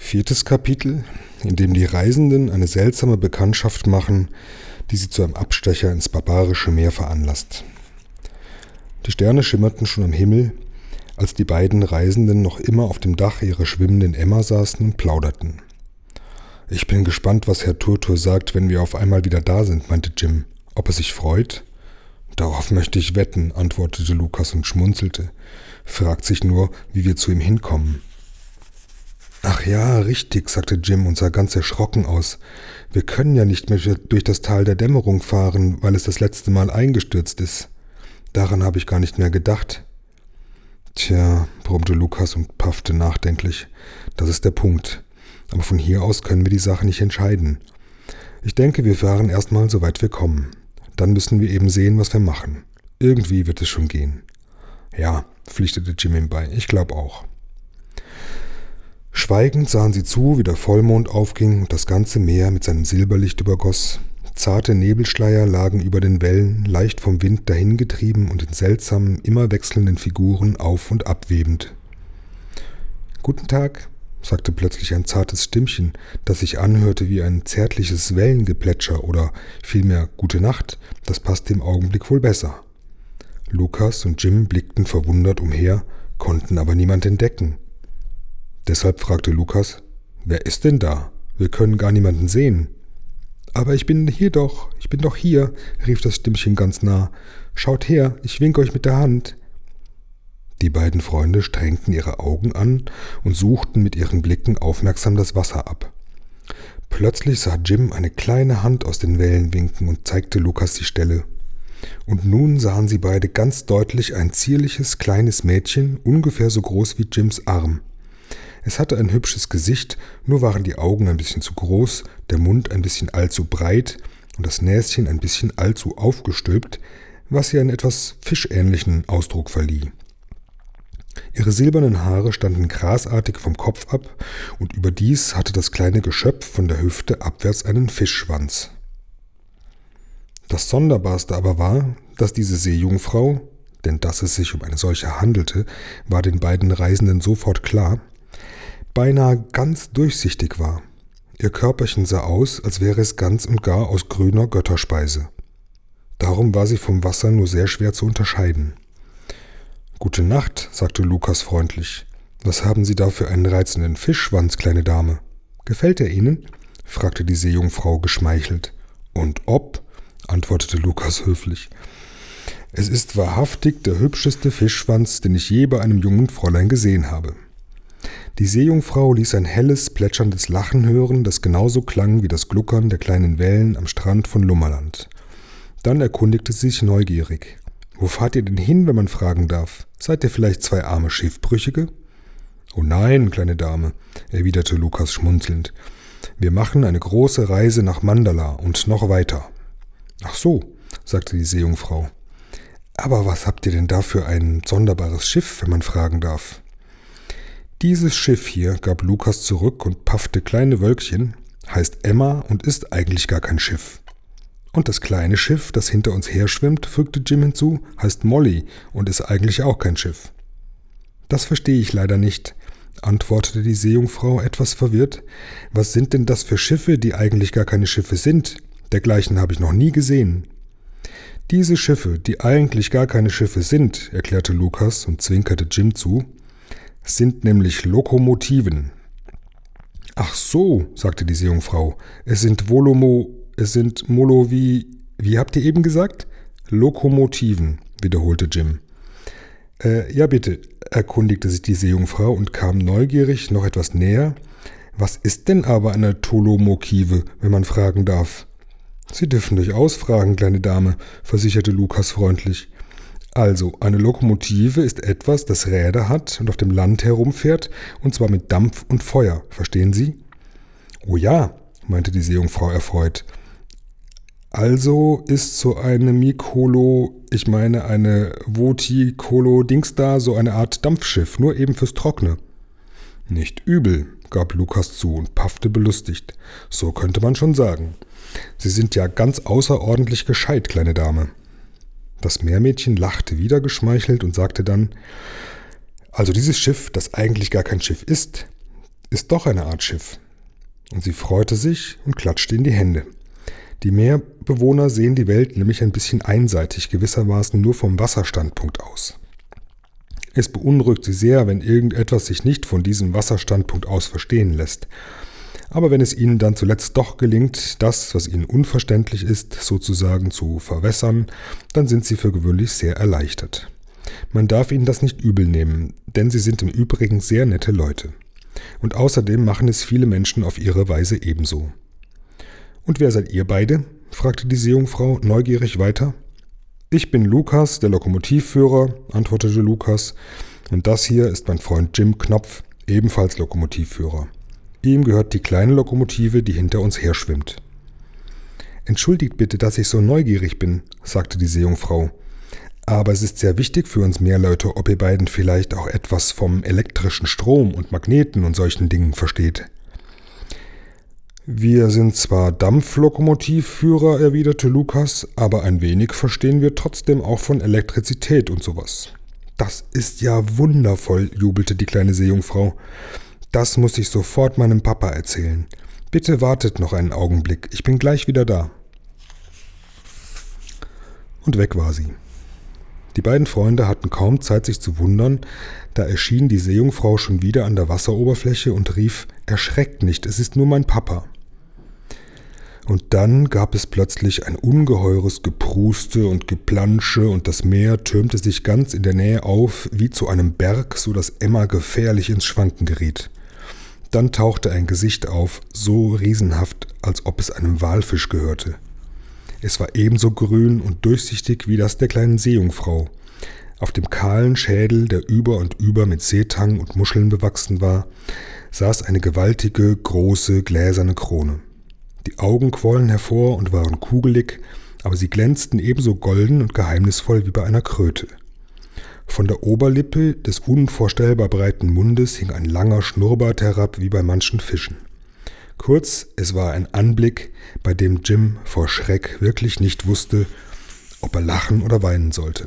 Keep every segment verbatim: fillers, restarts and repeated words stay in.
Viertes Kapitel, in dem die Reisenden eine seltsame Bekanntschaft machen, die sie zu einem Abstecher ins barbarische Meer veranlasst. Die Sterne schimmerten schon am Himmel, als die beiden Reisenden noch immer auf dem Dach ihrer schwimmenden Emma saßen und plauderten. »Ich bin gespannt, was Herr Turtur sagt, wenn wir auf einmal wieder da sind«, meinte Jim. »Ob er sich freut?« »Darauf möchte ich wetten«, antwortete Lukas und schmunzelte. »Fragt sich nur, wie wir zu ihm hinkommen.« »Ach ja, richtig«, sagte Jim und sah ganz erschrocken aus. »Wir können ja nicht mehr durch das Tal der Dämmerung fahren, weil es das letzte Mal eingestürzt ist. Daran habe ich gar nicht mehr gedacht.« »Tja«, brummte Lukas und paffte nachdenklich, »das ist der Punkt. Aber von hier aus können wir die Sache nicht entscheiden. Ich denke, wir fahren erstmal, soweit wir kommen. Dann müssen wir eben sehen, was wir machen. Irgendwie wird es schon gehen.« »Ja«, pflichtete Jim ihm bei, »ich glaube auch.« Schweigend sahen sie zu, wie der Vollmond aufging und das ganze Meer mit seinem Silberlicht übergoss. Zarte Nebelschleier lagen über den Wellen, leicht vom Wind dahingetrieben und in seltsamen, immer wechselnden Figuren auf- und abwebend. »Guten Tag«, sagte plötzlich ein zartes Stimmchen, das sich anhörte wie ein zärtliches Wellengeplätscher oder vielmehr »Gute Nacht«, das passte im Augenblick wohl besser. Lukas und Jim blickten verwundert umher, konnten aber niemand entdecken. Deshalb fragte Lukas, »Wer ist denn da? Wir können gar niemanden sehen.« »Aber ich bin hier doch, ich bin doch hier«, rief das Stimmchen ganz nah. »Schaut her, ich winke euch mit der Hand.« Die beiden Freunde strengten ihre Augen an und suchten mit ihren Blicken aufmerksam das Wasser ab. Plötzlich sah Jim eine kleine Hand aus den Wellen winken und zeigte Lukas die Stelle. Und nun sahen sie beide ganz deutlich ein zierliches, kleines Mädchen, ungefähr so groß wie Jims Arm. Es hatte ein hübsches Gesicht, nur waren die Augen ein bisschen zu groß, der Mund ein bisschen allzu breit und das Näschen ein bisschen allzu aufgestülpt, was ihr einen etwas fischähnlichen Ausdruck verlieh. Ihre silbernen Haare standen grasartig vom Kopf ab und überdies hatte das kleine Geschöpf von der Hüfte abwärts einen Fischschwanz. Das Sonderbarste aber war, dass diese Seejungfrau, denn dass es sich um eine solche handelte, war den beiden Reisenden sofort klar, beinahe ganz durchsichtig war. Ihr Körperchen sah aus, als wäre es ganz und gar aus grüner Götterspeise. Darum war sie vom Wasser nur sehr schwer zu unterscheiden. »Gute Nacht«, sagte Lukas freundlich. »Was haben Sie da für einen reizenden Fischschwanz, kleine Dame? Gefällt er Ihnen?« fragte die Seejungfrau geschmeichelt. »Und ob?«, antwortete Lukas höflich. »Es ist wahrhaftig der hübscheste Fischschwanz, den ich je bei einem jungen Fräulein gesehen habe.« Die Seejungfrau ließ ein helles, plätscherndes Lachen hören, das genauso klang wie das Gluckern der kleinen Wellen am Strand von Lummerland. Dann erkundigte sie sich neugierig. »Wo fahrt ihr denn hin, wenn man fragen darf? Seid ihr vielleicht zwei arme Schiffbrüchige?« »Oh nein, kleine Dame«, erwiderte Lukas schmunzelnd. »Wir machen eine große Reise nach Mandala und noch weiter.« »Ach so«, sagte die Seejungfrau. »Aber was habt ihr denn da für ein sonderbares Schiff, wenn man fragen darf?« »Dieses Schiff hier«, gab Lukas zurück und paffte kleine Wölkchen, »heißt Emma und ist eigentlich gar kein Schiff.« »Und das kleine Schiff, das hinter uns her schwimmt«, fügte Jim hinzu, »heißt Molly und ist eigentlich auch kein Schiff.« »Das verstehe ich leider nicht«, antwortete die Seejungfrau etwas verwirrt. »Was sind denn das für Schiffe, die eigentlich gar keine Schiffe sind? Dergleichen habe ich noch nie gesehen.« »Diese Schiffe, die eigentlich gar keine Schiffe sind«, erklärte Lukas und zwinkerte Jim zu, »sind nämlich Lokomotiven.« »Ach so«, sagte die Seejungfrau, »es sind Volomo, es sind Molo wie, wie habt ihr eben gesagt?« »Lokomotiven«, wiederholte Jim. Äh, ja bitte«, erkundigte sich die Seejungfrau und kam neugierig noch etwas näher. »Was ist denn aber eine Tolomokive, wenn man fragen darf?« »Sie dürfen durchaus fragen, kleine Dame«, versicherte Lukas freundlich. »Also, eine Lokomotive ist etwas, das Räder hat und auf dem Land herumfährt, und zwar mit Dampf und Feuer, verstehen Sie?« »Oh ja«, meinte die Seejungfrau erfreut. »Also ist so eine Mikolo, ich meine eine Votikolo-Dings da, so eine Art Dampfschiff, nur eben fürs Trockene.« »Nicht übel«, gab Lukas zu und paffte belustigt. »So könnte man schon sagen. Sie sind ja ganz außerordentlich gescheit, kleine Dame.« Das Meermädchen lachte wieder geschmeichelt und sagte dann, »Also dieses Schiff, das eigentlich gar kein Schiff ist, ist doch eine Art Schiff. Und sie freute sich und klatschte in die Hände. Die Meerbewohner sehen die Welt nämlich ein bisschen einseitig, gewissermaßen nur vom Wasserstandpunkt aus. Es beunruhigt sie sehr, wenn irgendetwas sich nicht von diesem Wasserstandpunkt aus verstehen lässt. Aber wenn es ihnen dann zuletzt doch gelingt, das, was ihnen unverständlich ist, sozusagen zu verwässern, dann sind sie für gewöhnlich sehr erleichtert. Man darf ihnen das nicht übel nehmen, denn sie sind im Übrigen sehr nette Leute. Und außerdem machen es viele Menschen auf ihre Weise ebenso. »Und wer seid ihr beide?« fragte die Seejungfrau neugierig weiter. »Ich bin Lukas, der Lokomotivführer«, antwortete Lukas, »und das hier ist mein Freund Jim Knopf, ebenfalls Lokomotivführer. Ihm gehört die kleine Lokomotive, die hinter uns her schwimmt.« »Entschuldigt bitte, dass ich so neugierig bin«, sagte die Seejungfrau, »aber es ist sehr wichtig für uns Meerleute, ob ihr beiden vielleicht auch etwas vom elektrischen Strom und Magneten und solchen Dingen versteht.« »Wir sind zwar Dampflokomotivführer«, erwiderte Lukas, »aber ein wenig verstehen wir trotzdem auch von Elektrizität und sowas.« »Das ist ja wundervoll«, jubelte die kleine Seejungfrau. »Das muss ich sofort meinem Papa erzählen. Bitte wartet noch einen Augenblick, ich bin gleich wieder da.« Und weg war sie. Die beiden Freunde hatten kaum Zeit, sich zu wundern, da erschien die Seejungfrau schon wieder an der Wasseroberfläche und rief: »Erschreckt nicht, es ist nur mein Papa.« Und dann gab es plötzlich ein ungeheures Gepruste und Geplansche und das Meer türmte sich ganz in der Nähe auf, wie zu einem Berg, so dass Emma gefährlich ins Schwanken geriet. Dann tauchte ein Gesicht auf, so riesenhaft, als ob es einem Walfisch gehörte. Es war ebenso grün und durchsichtig wie das der kleinen Seejungfrau. Auf dem kahlen Schädel, der über und über mit Seetang und Muscheln bewachsen war, saß eine gewaltige, große, gläserne Krone. Die Augen quollen hervor und waren kugelig, aber sie glänzten ebenso golden und geheimnisvoll wie bei einer Kröte. Von der Oberlippe des unvorstellbar breiten Mundes hing ein langer Schnurrbart herab wie bei manchen Fischen. Kurz, es war ein Anblick, bei dem Jim vor Schreck wirklich nicht wusste, ob er lachen oder weinen sollte.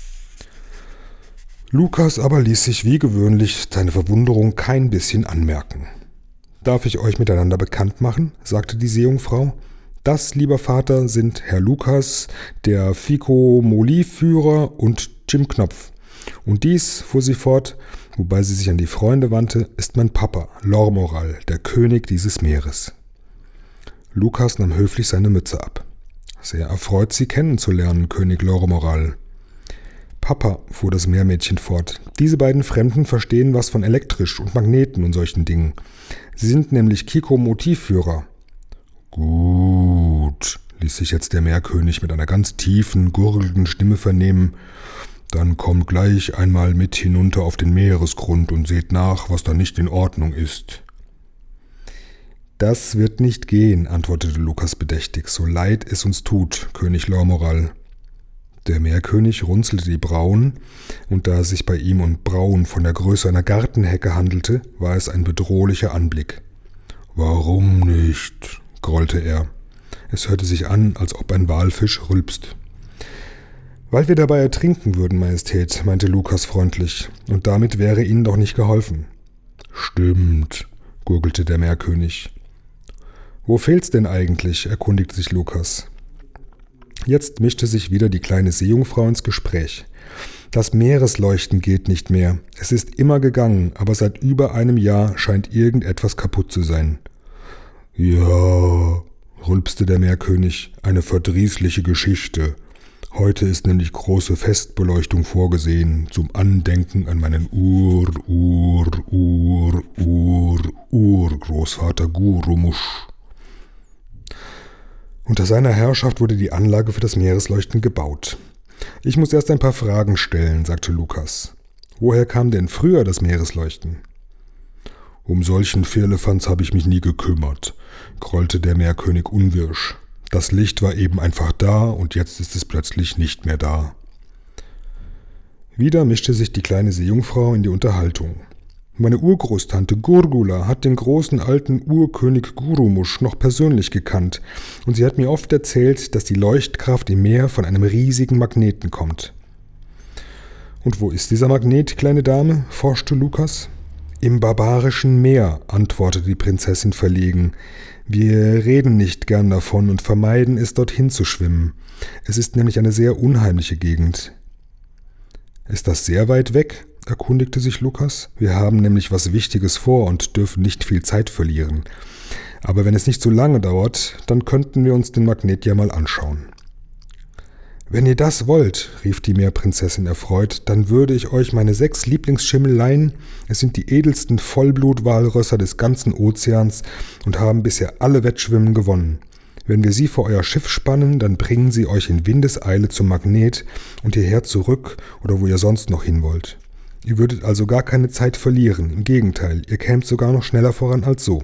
Lukas aber ließ sich wie gewöhnlich seine Verwunderung kein bisschen anmerken. »Darf ich euch miteinander bekannt machen?« sagte die Seejungfrau. »Das, lieber Vater, sind Herr Lukas, der Fikomoli-Führer, und Jim Knopf. Und dies«, fuhr sie fort, wobei sie sich an die Freunde wandte, »ist mein Papa, Lormoral, der König dieses Meeres.« Lukas nahm höflich seine Mütze ab. »Sehr erfreut, Sie kennenzulernen, König Lormoral.« »Papa«, fuhr das Meermädchen fort, »diese beiden Fremden verstehen was von elektrisch und Magneten und solchen Dingen. Sie sind nämlich Kiko-Motivführer.« »Gut«, ließ sich jetzt der Meerkönig mit einer ganz tiefen, gurgelnden Stimme vernehmen, »dann kommt gleich einmal mit hinunter auf den Meeresgrund und seht nach, was da nicht in Ordnung ist.« »Das wird nicht gehen«, antwortete Lukas bedächtig, »so leid es uns tut, König Lormoral.« Der Meerkönig runzelte die Brauen, und da es sich bei ihm um Brauen von der Größe einer Gartenhecke handelte, war es ein bedrohlicher Anblick. »Warum nicht?«, grollte er. Es hörte sich an, als ob ein Walfisch rülpst. »Weil wir dabei ertrinken würden, Majestät«, meinte Lukas freundlich, »und damit wäre Ihnen doch nicht geholfen.« »Stimmt«, gurgelte der Meerkönig. »Wo fehlt's denn eigentlich?«, erkundigte sich Lukas. Jetzt mischte sich wieder die kleine Seejungfrau ins Gespräch. »Das Meeresleuchten geht nicht mehr. Es ist immer gegangen, aber seit über einem Jahr scheint irgendetwas kaputt zu sein.« »Ja«, rülpste der Meerkönig, »eine verdrießliche Geschichte. Heute ist nämlich große Festbeleuchtung vorgesehen, zum Andenken an meinen Ur, Ur, Ur, Ur, Urgroßvater Gurumusch. Unter seiner Herrschaft wurde die Anlage für das Meeresleuchten gebaut. »Ich muss erst ein paar Fragen stellen«, sagte Lukas. »Woher kam denn früher das Meeresleuchten?« »Um solchen Firlefanz habe ich mich nie gekümmert«, grollte der Meerkönig unwirsch. »Das Licht war eben einfach da und jetzt ist es plötzlich nicht mehr da.« Wieder mischte sich die kleine Seejungfrau in die Unterhaltung. »Meine Urgroßtante Gurgula hat den großen alten Urkönig Gurumusch noch persönlich gekannt und sie hat mir oft erzählt, dass die Leuchtkraft im Meer von einem riesigen Magneten kommt.« »Und wo ist dieser Magnet, kleine Dame?«, forschte Lukas. »Im barbarischen Meer«, antwortete die Prinzessin verlegen. »Wir reden nicht gern davon und vermeiden es, dorthin zu schwimmen. Es ist nämlich eine sehr unheimliche Gegend.« »Ist das sehr weit weg?« erkundigte sich Lukas. »Wir haben nämlich was Wichtiges vor und dürfen nicht viel Zeit verlieren. Aber wenn es nicht so lange dauert, dann könnten wir uns den Magnet ja mal anschauen.« »Wenn ihr das wollt«, rief die Meerprinzessin erfreut, »dann würde ich euch meine sechs Lieblingsschimmel leihen. Es sind die edelsten Vollblutwalrösser des ganzen Ozeans und haben bisher alle Wettschwimmen gewonnen. Wenn wir sie vor euer Schiff spannen, dann bringen sie euch in Windeseile zum Magnet und hierher zurück oder wo ihr sonst noch hin wollt. Ihr würdet also gar keine Zeit verlieren, im Gegenteil, ihr kämt sogar noch schneller voran als so.«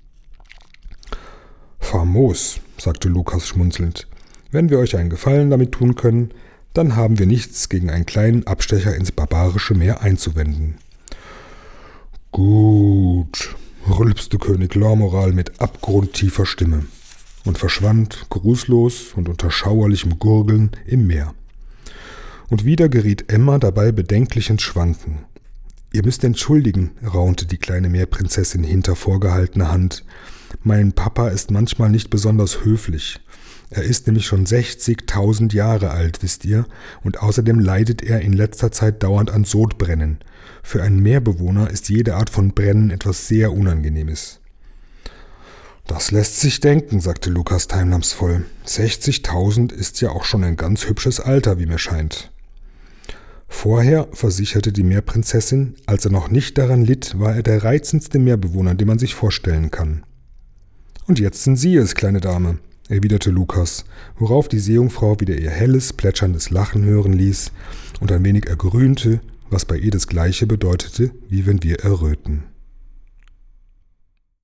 »Famos«, sagte Lukas schmunzelnd. »Wenn wir euch einen Gefallen damit tun können, dann haben wir nichts gegen einen kleinen Abstecher ins barbarische Meer einzuwenden.« »Gut«, rülpste König Lormoral mit abgrundtiefer Stimme und verschwand grußlos und unter schauerlichem Gurgeln im Meer. Und wieder geriet Emma dabei bedenklich ins Schwanken. »Ihr müsst entschuldigen«, raunte die kleine Meerprinzessin hinter vorgehaltener Hand. »Mein Papa ist manchmal nicht besonders höflich. Er ist nämlich schon sechzigtausend Jahre alt, wisst ihr, und außerdem leidet er in letzter Zeit dauernd an Sodbrennen. Für einen Meerbewohner ist jede Art von Brennen etwas sehr Unangenehmes.« »Das lässt sich denken«, sagte Lukas teilnahmsvoll. »sechzigtausend ist ja auch schon ein ganz hübsches Alter, wie mir scheint.« Vorher, versicherte die Meerprinzessin, als er noch nicht daran litt, war er der reizendste Meerbewohner, den man sich vorstellen kann. »Und jetzt sind Sie es, kleine Dame«, erwiderte Lukas, worauf die Seejungfrau wieder ihr helles, plätscherndes Lachen hören ließ und ein wenig ergrünte, was bei ihr das Gleiche bedeutete, wie wenn wir erröten.